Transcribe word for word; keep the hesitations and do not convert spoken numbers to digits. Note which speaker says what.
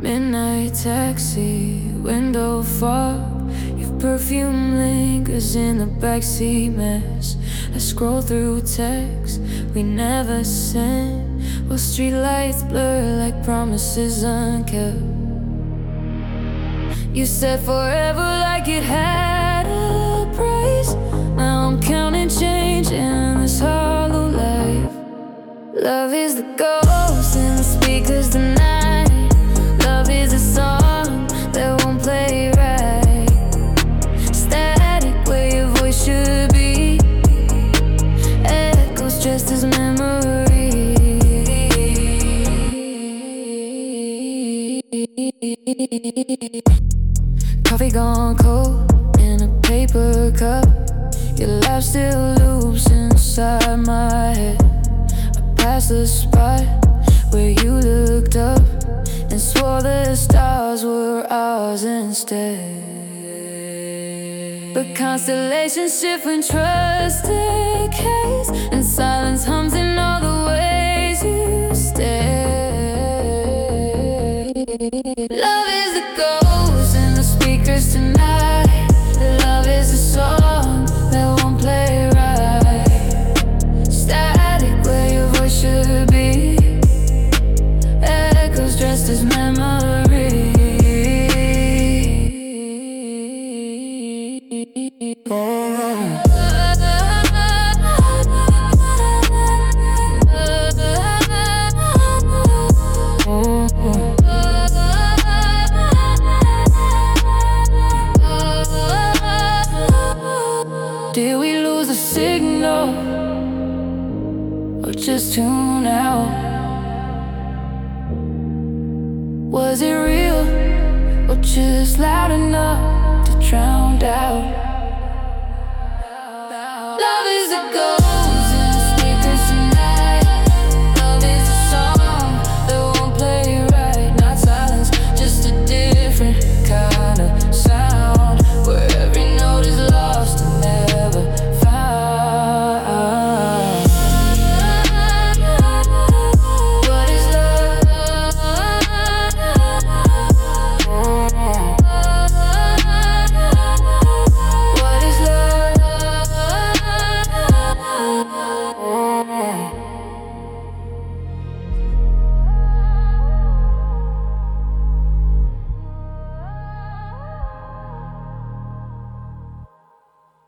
Speaker 1: Midnight taxi, window fog. Your perfume lingers in the backseat mess. I scroll through texts we never sent, while streetlights blur like promises unkept. You said forever like it had a price. Now I'm counting change in this hollow life. Love is the ghost in the speakers tonight. Love is a song that won't play right. Static where your voice should be, echoes just as memory. Coffee gone cold in a paper cup. Your laugh still loops inside my head. I passed the spot where you looked up and swore the stars were ours instead. But constellations shift when trust decays, and silence hums in all the ways you stay. Love is the ghost in the speakers tonight. Love is a song that won't play right. Static where your voice should be, echoes dressed as memory. Oh. Did we lose the signal or just tune out? Was it real or just loud enough to drown out?